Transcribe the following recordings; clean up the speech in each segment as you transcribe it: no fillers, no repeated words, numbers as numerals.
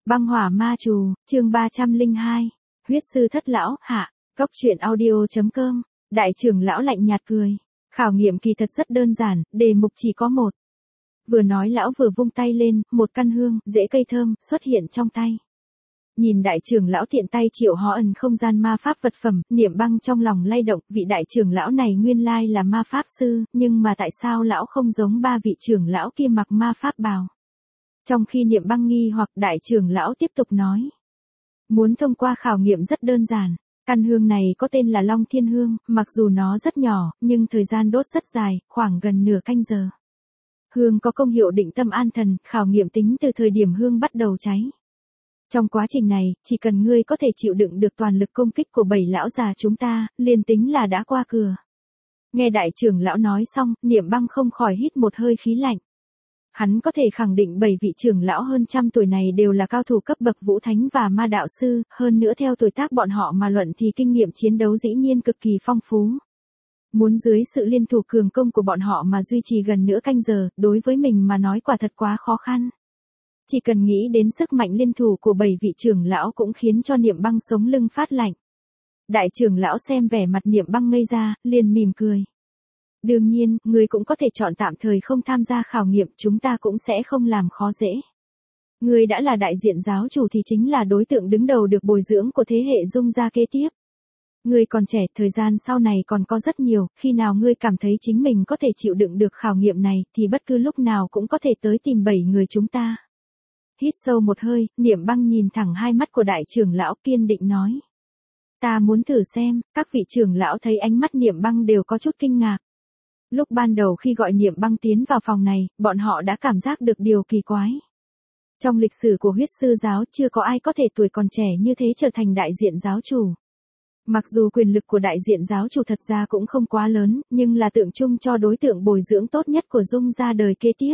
Băng hỏa ma trù, chương 302. Huyết sư thất lão, hạ. Cốc truyện audio.com. Đại trưởng lão lạnh nhạt cười. Khảo nghiệm kỳ thật rất đơn giản, đề mục chỉ có một. Vừa nói lão vừa vung tay lên, một căn hương, rễ cây thơm, xuất hiện trong tay. Nhìn đại trưởng lão tiện tay triệu hóa ẩn không gian ma pháp vật phẩm, Niệm Băng trong lòng lay động, vị đại trưởng lão này nguyên lai là ma pháp sư, nhưng mà tại sao lão không giống ba vị trưởng lão kia mặc ma pháp bào? Trong khi Niệm Băng nghi hoặc đại trưởng lão tiếp tục nói. Muốn thông qua khảo nghiệm rất đơn giản. Căn hương này có tên là Long Thiên Hương, mặc dù nó rất nhỏ, nhưng thời gian đốt rất dài, khoảng gần nửa canh giờ. Hương có công hiệu định tâm an thần, khảo nghiệm tính từ thời điểm hương bắt đầu cháy. Trong quá trình này, chỉ cần ngươi có thể chịu đựng được toàn lực công kích của 7 lão già chúng ta, liền tính là đã qua cửa. Nghe đại trưởng lão nói xong, Niệm Băng không khỏi hít một hơi khí lạnh. Hắn có thể khẳng định 7 vị trưởng lão hơn trăm tuổi này đều là cao thủ cấp bậc vũ thánh và ma đạo sư, hơn nữa theo tuổi tác bọn họ mà luận thì kinh nghiệm chiến đấu dĩ nhiên cực kỳ phong phú. Muốn dưới sự liên thủ cường công của bọn họ mà duy trì gần nửa canh giờ, đối với mình mà nói quả thật quá khó khăn. Chỉ cần nghĩ đến sức mạnh liên thủ của 7 vị trưởng lão cũng khiến cho Niệm Băng sống lưng phát lạnh. Đại trưởng lão xem vẻ mặt Niệm Băng ngây ra, liền mỉm cười. Đương nhiên, ngươi cũng có thể chọn tạm thời không tham gia khảo nghiệm, chúng ta cũng sẽ không làm khó dễ. Ngươi đã là đại diện giáo chủ thì chính là đối tượng đứng đầu được bồi dưỡng của thế hệ Dung gia kế tiếp. Ngươi còn trẻ, thời gian sau này còn có rất nhiều, khi nào ngươi cảm thấy chính mình có thể chịu đựng được khảo nghiệm này thì bất cứ lúc nào cũng có thể tới tìm 7 người chúng ta. Hít sâu một hơi, Niệm Băng nhìn thẳng hai mắt của đại trưởng lão kiên định nói. Ta muốn thử xem, các vị trưởng lão thấy ánh mắt Niệm Băng đều có chút kinh ngạc. Lúc ban đầu khi gọi Niệm Băng tiến vào phòng này, bọn họ đã cảm giác được điều kỳ quái. Trong lịch sử của huyết sư giáo chưa có ai có thể tuổi còn trẻ như thế trở thành đại diện giáo chủ. Mặc dù quyền lực của đại diện giáo chủ thật ra cũng không quá lớn, nhưng là tượng trưng cho đối tượng bồi dưỡng tốt nhất của Dung gia đời kế tiếp.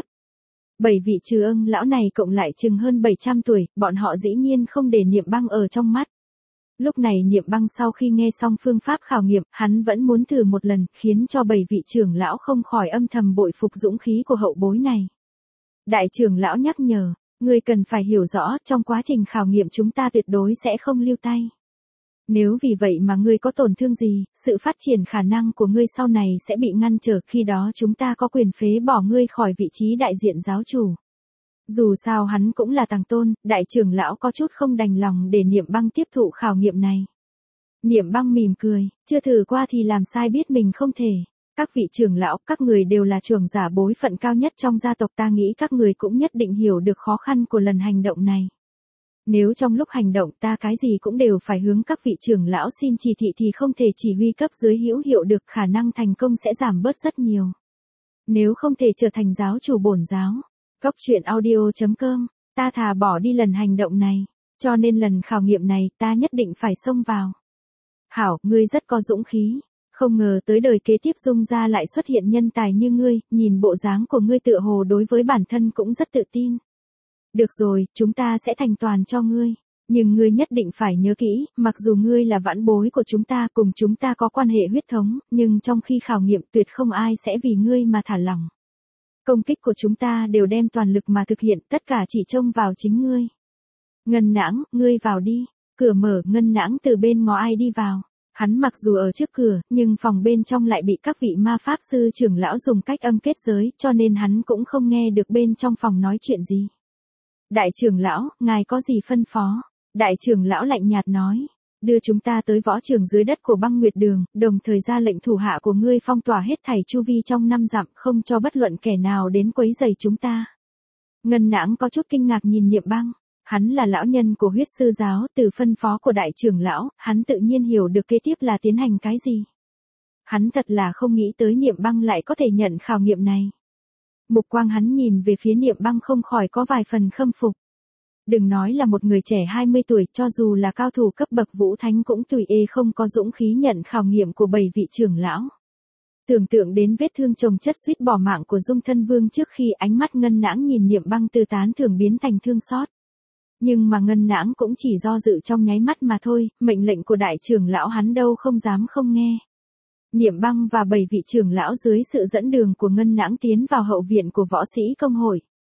7 vị trừ ưng lão này cộng lại chừng hơn 700 tuổi, bọn họ dĩ nhiên không để Niệm Băng ở trong mắt. Lúc này Niệm Băng sau khi nghe xong phương pháp khảo nghiệm, hắn vẫn muốn thử một lần, khiến cho 7 vị trưởng lão không khỏi âm thầm bội phục dũng khí của hậu bối này. Đại trưởng lão nhắc nhở, ngươi cần phải hiểu rõ, trong quá trình khảo nghiệm chúng ta tuyệt đối sẽ không lưu tay. Nếu vì vậy mà ngươi có tổn thương gì, sự phát triển khả năng của ngươi sau này sẽ bị ngăn trở, khi đó chúng ta có quyền phế bỏ ngươi khỏi vị trí đại diện giáo chủ. Dù sao hắn cũng là tàng tôn, đại trưởng lão có chút không đành lòng để Niệm Băng tiếp thụ khảo nghiệm này. Niệm Băng mỉm cười, chưa thử qua thì làm sai biết mình không thể. Các vị trưởng lão, các người đều là trưởng giả bối phận cao nhất trong gia tộc, ta nghĩ các người cũng nhất định hiểu được khó khăn của lần hành động này. Nếu trong lúc hành động ta cái gì cũng đều phải hướng các vị trưởng lão xin chỉ thị thì không thể chỉ huy cấp dưới hữu hiệu được, khả năng thành công sẽ giảm bớt rất nhiều. Nếu không thể trở thành giáo chủ bổn giáo. Cốc truyện audio.com, ta thà bỏ đi lần hành động này, cho nên lần khảo nghiệm này ta nhất định phải xông vào. Hảo, ngươi rất có dũng khí, không ngờ tới đời kế tiếp Dung gia lại xuất hiện nhân tài như ngươi, nhìn bộ dáng của ngươi tựa hồ đối với bản thân cũng rất tự tin. Được rồi, chúng ta sẽ thành toàn cho ngươi, nhưng ngươi nhất định phải nhớ kỹ, mặc dù ngươi là vãn bối của chúng ta, cùng chúng ta có quan hệ huyết thống, nhưng trong khi khảo nghiệm tuyệt không ai sẽ vì ngươi mà thả lỏng. Công kích của chúng ta đều đem toàn lực mà thực hiện, tất cả chỉ trông vào chính ngươi. Ngân Nãng, ngươi vào đi. Cửa mở, Ngân Nãng từ bên ngó ai đi vào. Hắn mặc dù ở trước cửa, nhưng phòng bên trong lại bị các vị ma pháp sư trưởng lão dùng cách âm kết giới, cho nên hắn cũng không nghe được bên trong phòng nói chuyện gì. Đại trưởng lão, ngài có gì phân phó? Đại trưởng lão lạnh nhạt nói. Đưa chúng ta tới võ trường dưới đất của Băng Nguyệt Đường, đồng thời ra lệnh thủ hạ của ngươi phong tỏa hết thảy chu vi trong 5 dặm, không cho bất luận kẻ nào đến quấy rầy chúng ta. Ngân Nãng có chút kinh ngạc nhìn Niệm Băng, hắn là lão nhân của huyết sư giáo, từ phân phó của đại trưởng lão, hắn tự nhiên hiểu được kế tiếp là tiến hành cái gì. Hắn thật là không nghĩ tới Niệm Băng lại có thể nhận khảo nghiệm này. Mục quang hắn nhìn về phía Niệm Băng không khỏi có vài phần khâm phục. Đừng nói là một người trẻ 20 tuổi, cho dù là cao thủ cấp bậc vũ thánh cũng tùy không có dũng khí nhận khảo nghiệm của 7 vị trưởng lão. Tưởng tượng đến vết thương chồng chất suýt bỏ mạng của Dung Thân Vương trước khi ánh mắt Ngân Nãng nhìn Niệm Băng từ tán thưởng biến thành thương xót. Nhưng mà Ngân Nãng cũng chỉ do dự trong nháy mắt mà thôi, mệnh lệnh của đại trưởng lão hắn đâu không dám không nghe. Niệm Băng và 7 vị trưởng lão dưới sự dẫn đường của Ngân Nãng tiến vào hậu viện của võ sĩ công hội.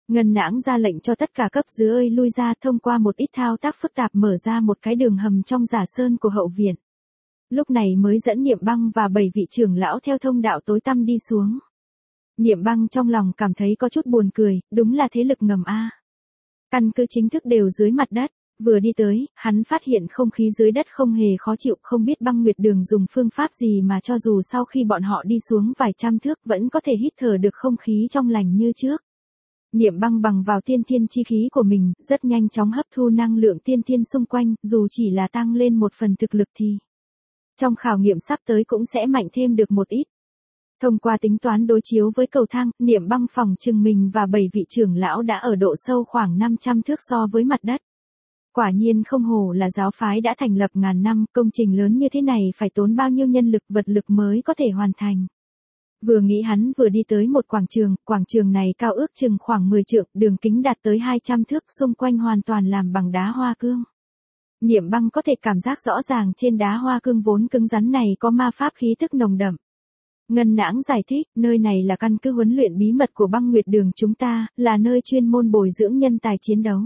Ngân Nãng ra lệnh cho tất cả cấp dưới ơi lui ra, thông qua một ít thao tác phức tạp mở ra một cái đường hầm trong giả sơn của hậu viện. Lúc này mới dẫn Niệm Băng và 7 vị trưởng lão theo thông đạo tối tăm đi xuống. Niệm Băng trong lòng cảm thấy có chút buồn cười, đúng là thế lực ngầm a. Căn cứ chính thức đều dưới mặt đất, vừa đi tới, hắn phát hiện không khí dưới đất không hề khó chịu, không biết Băng Nguyệt Đường dùng phương pháp gì mà cho dù sau khi bọn họ đi xuống vài trăm thước vẫn có thể hít thở được không khí trong lành như trước. Niệm Băng bằng vào tiên thiên chi khí của mình, rất nhanh chóng hấp thu năng lượng tiên thiên xung quanh, dù chỉ là tăng lên một phần thực lực thì trong khảo nghiệm sắp tới cũng sẽ mạnh thêm được một ít. Thông qua tính toán đối chiếu với cầu thang, Niệm Băng phòng trừng mình và 7 vị trưởng lão đã ở độ sâu khoảng 500 thước so với mặt đất. Quả nhiên không hổ là giáo phái đã thành lập ngàn năm, công trình lớn như thế này phải tốn bao nhiêu nhân lực vật lực mới có thể hoàn thành. Vừa nghĩ hắn vừa đi tới một quảng trường này cao ước chừng khoảng 10 trượng, đường kính đạt tới 200 thước, xung quanh hoàn toàn làm bằng đá hoa cương. Niệm Băng có thể cảm giác rõ ràng trên đá hoa cương vốn cứng rắn này có ma pháp khí tức nồng đậm. Ngân Nãng giải thích, nơi này là căn cứ huấn luyện bí mật của Băng Nguyệt Đường chúng ta, là nơi chuyên môn bồi dưỡng nhân tài chiến đấu.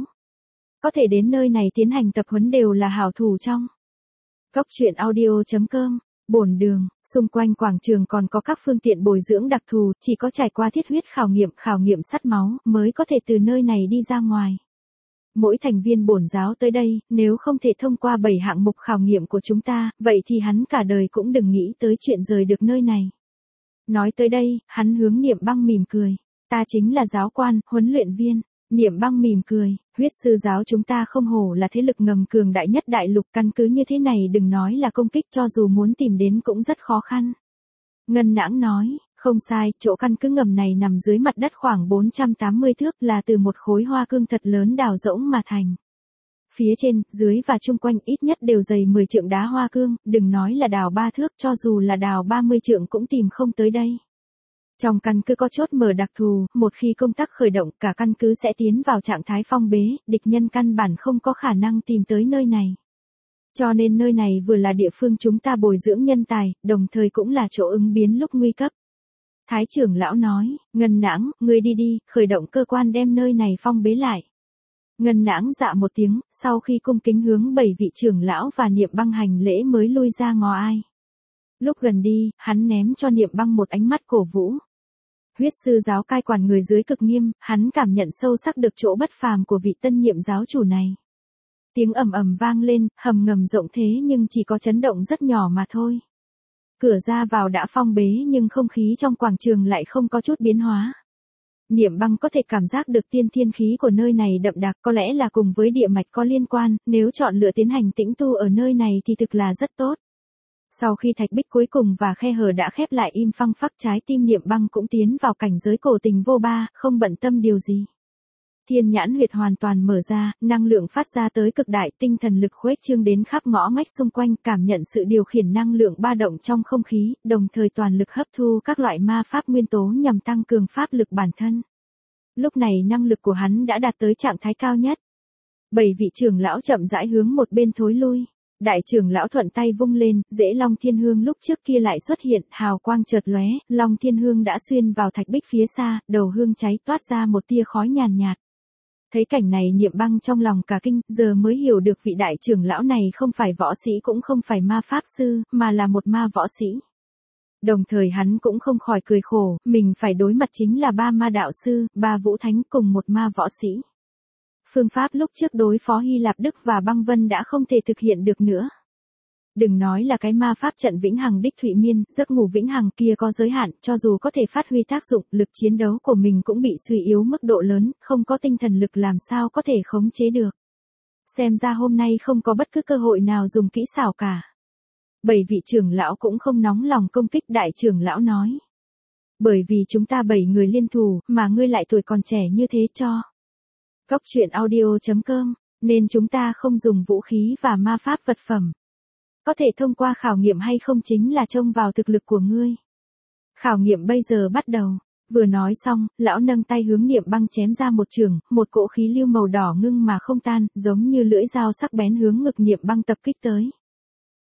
Có thể đến nơi này tiến hành tập huấn đều là hảo thủ trong. Góc truyện audio.com, bổn đường, xung quanh quảng trường còn có các phương tiện bồi dưỡng đặc thù, chỉ có trải qua thiết huyết khảo nghiệm sắt máu, mới có thể từ nơi này đi ra ngoài. Mỗi thành viên bổn giáo tới đây, nếu không thể thông qua 7 hạng mục khảo nghiệm của chúng ta, vậy thì hắn cả đời cũng đừng nghĩ tới chuyện rời được nơi này. Nói tới đây, hắn hướng Niệm Băng mỉm cười. Ta chính là giáo quan, huấn luyện viên. Niệm Băng mỉm cười, huyết sư giáo chúng ta không hổ là thế lực ngầm cường đại nhất đại lục, căn cứ như thế này đừng nói là công kích, cho dù muốn tìm đến cũng rất khó khăn. Ngân Nãng nói, không sai, chỗ căn cứ ngầm này nằm dưới mặt đất khoảng 480 thước, là từ một khối hoa cương thật lớn đào rỗng mà thành. Phía trên, dưới và chung quanh ít nhất đều dày 10 trượng đá hoa cương, đừng nói là đào 3 thước, cho dù là đào 30 trượng cũng tìm không tới đây. Trong căn cứ có chốt mở đặc thù, một khi công tác khởi động cả căn cứ sẽ tiến vào trạng thái phong bế, địch nhân căn bản không có khả năng tìm tới nơi này. Cho nên nơi này vừa là địa phương chúng ta bồi dưỡng nhân tài, đồng thời cũng là chỗ ứng biến lúc nguy cấp. Thái trưởng lão nói, Ngân Nãng, ngươi đi đi, khởi động cơ quan đem nơi này phong bế lại. Ngân Nãng dạ một tiếng, sau khi cung kính hướng 7 vị trưởng lão và Niệm Băng hành lễ mới lui ra ngó ai. Lúc gần đi, hắn ném cho Niệm Băng một ánh mắt cổ vũ. Huyết sư giáo cai quản người dưới cực nghiêm, hắn cảm nhận sâu sắc được chỗ bất phàm của vị tân nhiệm giáo chủ này. Tiếng ầm ầm vang lên, hầm ngầm rộng thế nhưng chỉ có chấn động rất nhỏ mà thôi. Cửa ra vào đã phong bế nhưng không khí trong quảng trường lại không có chút biến hóa. Niệm Băng có thể cảm giác được tiên thiên khí của nơi này đậm đặc, có lẽ là cùng với địa mạch có liên quan, nếu chọn lựa tiến hành tĩnh tu ở nơi này thì thực là rất tốt. Sau khi thạch bích cuối cùng và khe hở đã khép lại im phăng phắc, trái tim Niệm Băng cũng tiến vào cảnh giới cổ tình vô ba, không bận tâm điều gì. Thiên nhãn huyệt hoàn toàn mở ra, năng lượng phát ra tới cực đại, tinh thần lực khuếch trương đến khắp ngõ ngách xung quanh, cảm nhận sự điều khiển năng lượng ba động trong không khí, đồng thời toàn lực hấp thu các loại ma pháp nguyên tố nhằm tăng cường pháp lực bản thân. Lúc này năng lực của hắn đã đạt tới trạng thái cao nhất. 7 vị trưởng lão chậm rãi hướng một bên thối lui. Đại trưởng lão thuận tay vung lên, rễ Long Thiên Hương lúc trước kia lại xuất hiện, hào quang chợt lóe, Long Thiên Hương đã xuyên vào thạch bích phía xa, đầu hương cháy toát ra một tia khói nhàn nhạt. Thấy cảnh này Niệm Băng trong lòng cả kinh, giờ mới hiểu được vị đại trưởng lão này không phải võ sĩ cũng không phải ma pháp sư, mà là một ma võ sĩ. Đồng thời hắn cũng không khỏi cười khổ, mình phải đối mặt chính là 3 ma đạo sư, 3 vũ thánh cùng một ma võ sĩ. Phương pháp lúc trước đối phó Hy Lạp Đức và Băng Vân đã không thể thực hiện được nữa. Đừng nói là cái ma pháp trận vĩnh hằng đích Thụy Miên, giấc ngủ vĩnh hằng kia có giới hạn, cho dù có thể phát huy tác dụng, lực chiến đấu của mình cũng bị suy yếu mức độ lớn, không có tinh thần lực làm sao có thể khống chế được. Xem ra hôm nay không có bất cứ cơ hội nào dùng kỹ xảo cả. 7 vị trưởng lão cũng không nóng lòng công kích, đại trưởng lão nói. Bởi vì chúng ta 7 người liên thủ, mà ngươi lại tuổi còn trẻ như thế cho. Góc truyện audio.com, nên chúng ta không dùng vũ khí và ma pháp vật phẩm. Có thể thông qua khảo nghiệm hay không chính là trông vào thực lực của ngươi. Khảo nghiệm bây giờ bắt đầu. Vừa nói xong, lão nâng tay hướng Niệm Băng chém ra một chưởng, một cỗ khí lưu màu đỏ ngưng mà không tan, giống như lưỡi dao sắc bén hướng ngực Niệm Băng tập kích tới.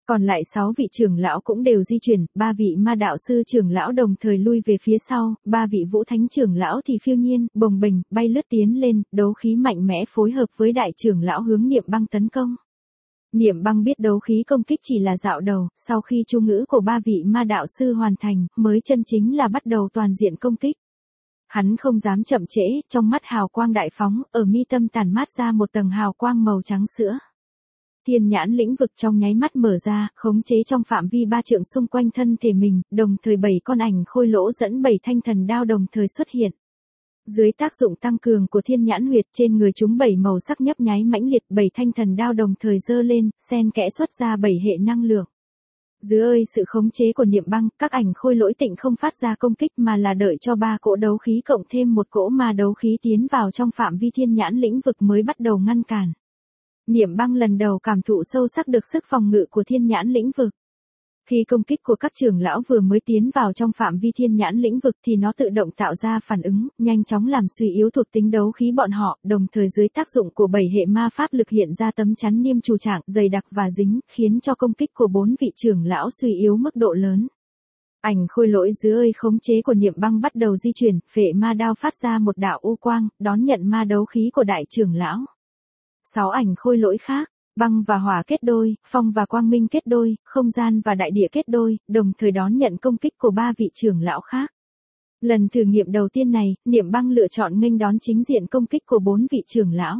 Còn lại 6 vị trưởng lão cũng đều di chuyển, 3 vị ma đạo sư trưởng lão đồng thời lui về phía sau, 3 vị vũ thánh trưởng lão thì phiêu nhiên, bồng bềnh, bay lướt tiến lên, đấu khí mạnh mẽ phối hợp với đại trưởng lão hướng Niệm Băng tấn công. Niệm Băng biết đấu khí công kích chỉ là dạo đầu, sau khi chú ngữ của 3 vị ma đạo sư hoàn thành, mới chân chính là bắt đầu toàn diện công kích. Hắn không dám chậm trễ, trong mắt hào quang đại phóng, ở mi tâm tản mát ra một tầng hào quang màu trắng sữa. Thiên nhãn lĩnh vực trong nháy mắt mở ra, khống chế trong phạm vi 3 trượng xung quanh thân thể mình, đồng thời 7 con ảnh khôi lỗ dẫn 7 thanh thần đao đồng thời xuất hiện. Dưới tác dụng tăng cường của thiên nhãn huyệt trên người chúng 7 màu sắc nhấp nháy mãnh liệt, 7 thanh thần đao đồng thời giơ lên, xen kẽ xuất ra 7 hệ năng lượng. Dưới sự khống chế của Niệm Băng, các ảnh khôi lỗi tịnh không phát ra công kích mà là đợi cho 3 cỗ đấu khí cộng thêm một cỗ ma đấu khí tiến vào trong phạm vi thiên nhãn lĩnh vực mới bắt đầu ngăn cản. Niệm Băng lần đầu cảm thụ sâu sắc được sức phòng ngự của thiên nhãn lĩnh vực. Khi công kích của các trưởng lão vừa mới tiến vào trong phạm vi thiên nhãn lĩnh vực thì nó tự động tạo ra phản ứng, nhanh chóng làm suy yếu thuộc tính đấu khí bọn họ, đồng thời dưới tác dụng của 7 hệ ma pháp lực hiện ra tấm chắn niêm trù trạng dày đặc và dính, khiến cho công kích của 4 vị trưởng lão suy yếu mức độ lớn. Ảnh khôi lỗi dưới khống chế của Niệm Băng bắt đầu di chuyển, phệ ma đao phát ra một đạo u quang, đón nhận ma đấu khí của đại trưởng lão. 6 ảnh khôi lỗi khác, băng và hỏa kết đôi, phong và quang minh kết đôi, không gian và đại địa kết đôi, đồng thời đón nhận công kích của 3 vị trưởng lão khác. Lần thử nghiệm đầu tiên này, Niệm Băng lựa chọn nghênh đón chính diện công kích của 4 vị trưởng lão.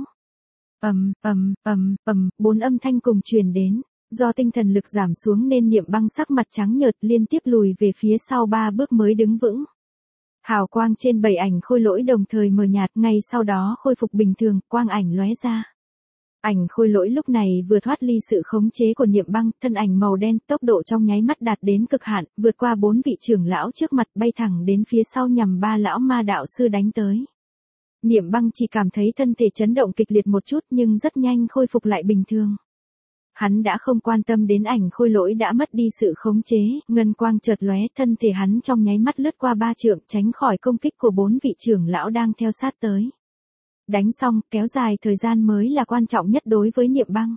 4 âm thanh cùng truyền đến. Do tinh thần lực giảm xuống nên Niệm Băng sắc mặt trắng nhợt liên tiếp lùi về phía sau 3 bước mới đứng vững. Hào quang trên 7 ảnh khôi lỗi đồng thời mờ nhạt, ngay sau đó khôi phục bình thường, quang ảnh lóe ra. Ảnh khôi lỗi lúc này vừa thoát ly sự khống chế của Niệm Băng, thân ảnh màu đen, tốc độ trong nháy mắt đạt đến cực hạn, vượt qua 4 vị trưởng lão trước mặt, bay thẳng đến phía sau nhằm 3 lão ma đạo sư đánh tới. Niệm Băng chỉ cảm thấy thân thể chấn động kịch liệt một chút nhưng rất nhanh khôi phục lại bình thường. Hắn đã không quan tâm đến ảnh khôi lỗi đã mất đi sự khống chế, ngân quang chợt lóe, thân thể hắn trong nháy mắt lướt qua 3 trượng, tránh khỏi công kích của 4 vị trưởng lão đang theo sát tới. Đánh xong, kéo dài thời gian mới là quan trọng nhất đối với Niệm Băng.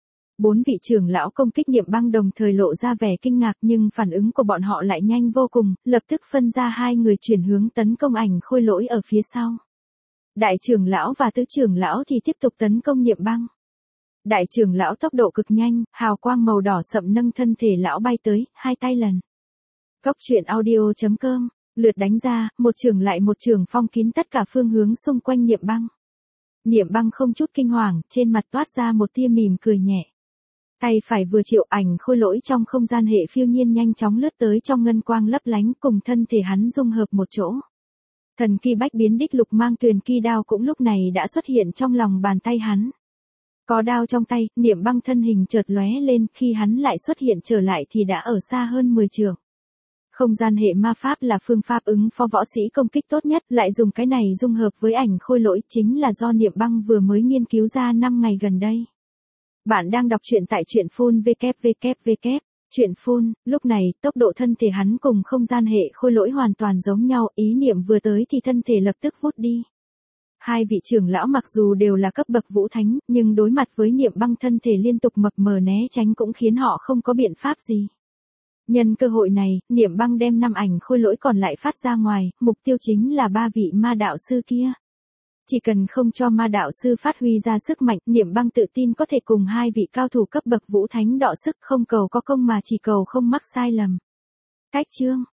4 vị trưởng lão công kích Niệm Băng đồng thời lộ ra vẻ kinh ngạc nhưng phản ứng của bọn họ lại nhanh vô cùng, lập tức phân ra 2 người chuyển hướng tấn công ảnh khôi lỗi ở phía sau. Đại trưởng lão và tứ trưởng lão thì tiếp tục tấn công Niệm Băng. Đại trưởng lão tốc độ cực nhanh, hào quang màu đỏ sậm nâng thân thể lão bay tới, 2 tay lần. Cốc truyện audio.com, lượt đánh ra, một trường lại một trường phong kín tất cả phương hướng xung quanh Niệm Băng. Niệm Băng không chút kinh hoàng, trên mặt toát ra một tia mỉm cười nhẹ. Tay phải vừa triệu, ảnh khôi lỗi trong không gian hệ phiêu nhiên nhanh chóng lướt tới trong ngân quang lấp lánh, cùng thân thể hắn dung hợp một chỗ. Thần kỳ bách biến đích lục mang tuyền kỳ đao cũng lúc này đã xuất hiện trong lòng bàn tay hắn. Có đao trong tay, Niệm Băng thân hình chợt lóe lên, khi hắn lại xuất hiện trở lại thì đã ở xa hơn 10 trượng. Không gian hệ ma pháp là phương pháp ứng phó võ sĩ công kích tốt nhất, lại dùng cái này dung hợp với ảnh khôi lỗi chính là do Niệm Băng vừa mới nghiên cứu ra 5 ngày gần đây. Bạn đang đọc truyện tại truyện phun www. Truyện phun, lúc này, tốc độ thân thể hắn cùng không gian hệ khôi lỗi hoàn toàn giống nhau, ý niệm vừa tới thì thân thể lập tức vút đi. 2 vị trưởng lão mặc dù đều là cấp bậc vũ thánh, nhưng đối mặt với Niệm Băng thân thể liên tục mập mờ né tránh cũng khiến họ không có biện pháp gì. Nhân cơ hội này, Niệm Băng đem 5 ảnh khôi lỗi còn lại phát ra ngoài, mục tiêu chính là 3 vị ma đạo sư kia. Chỉ cần không cho ma đạo sư phát huy ra sức mạnh, Niệm Băng tự tin có thể cùng 2 vị cao thủ cấp bậc vũ thánh đọ sức, không cầu có công mà chỉ cầu không mắc sai lầm. Cách chương